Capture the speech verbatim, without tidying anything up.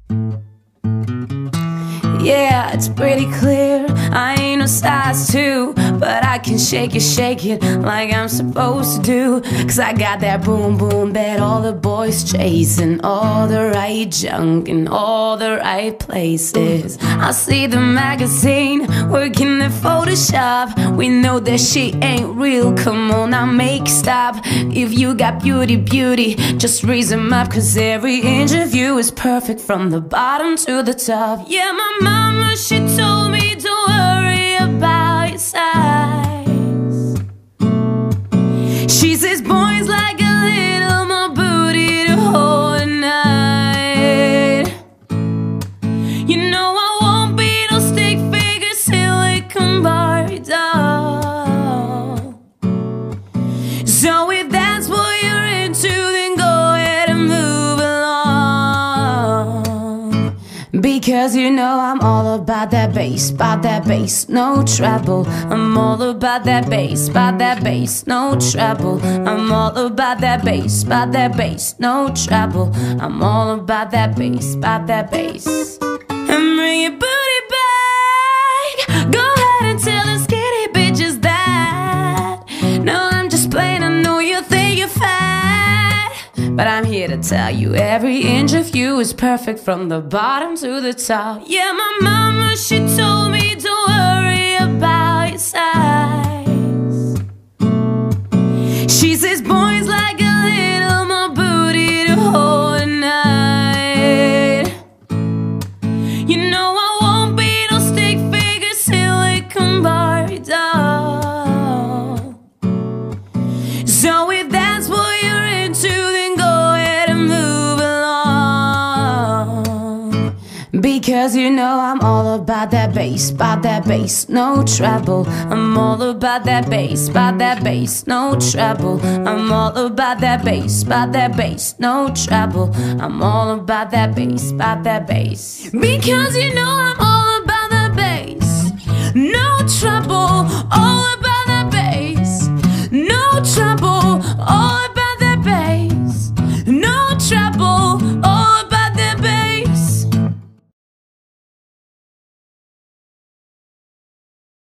Yeah, it's pretty clear I ain't no size two, but I can shake it, shake it like I'm supposed to do. Cause I got that boom boom that all the boys chasing, all the right junk in all the right places. I see the magazine working the Photoshop. We know that shit ain't real, come on now make it stop. If you got beauty, beauty, just raise them up. Cause every inch of you is perfect from the bottom to the top. Yeah, my mama, she told me don't worry about your size. She says boys like a little more booty to hold at night. You know I won't be no stick figure silicone Barbie doll. So if that's what you're into, then go ahead and move along. Because you know I'm all about that bass, about that bass, no treble. I'm all about that bass, about that bass, no treble. I'm all about that bass, about that bass, no treble. I'm all about that bass, about that bass. And bring your booty back. Go ahead and tell the skinny bitches that. No, I'm just playing, I know you think you're fat, but I'm here to tell you every inch of you is perfect from the bottom to the top. Yeah, my mama, she told me don't worry about your size. She says boys like a little more booty to hold at night. You know I won't be no stick figure silicone Barbie doll. So if that's what you're into, then go ahead and move along. Because you know I'm all about that bass, about that bass, no treble. I'm all about that bass, about that bass, no treble. I'm all about that bass, about that bass, no treble. I'm all about that bass, about that bass. Because you know I'm all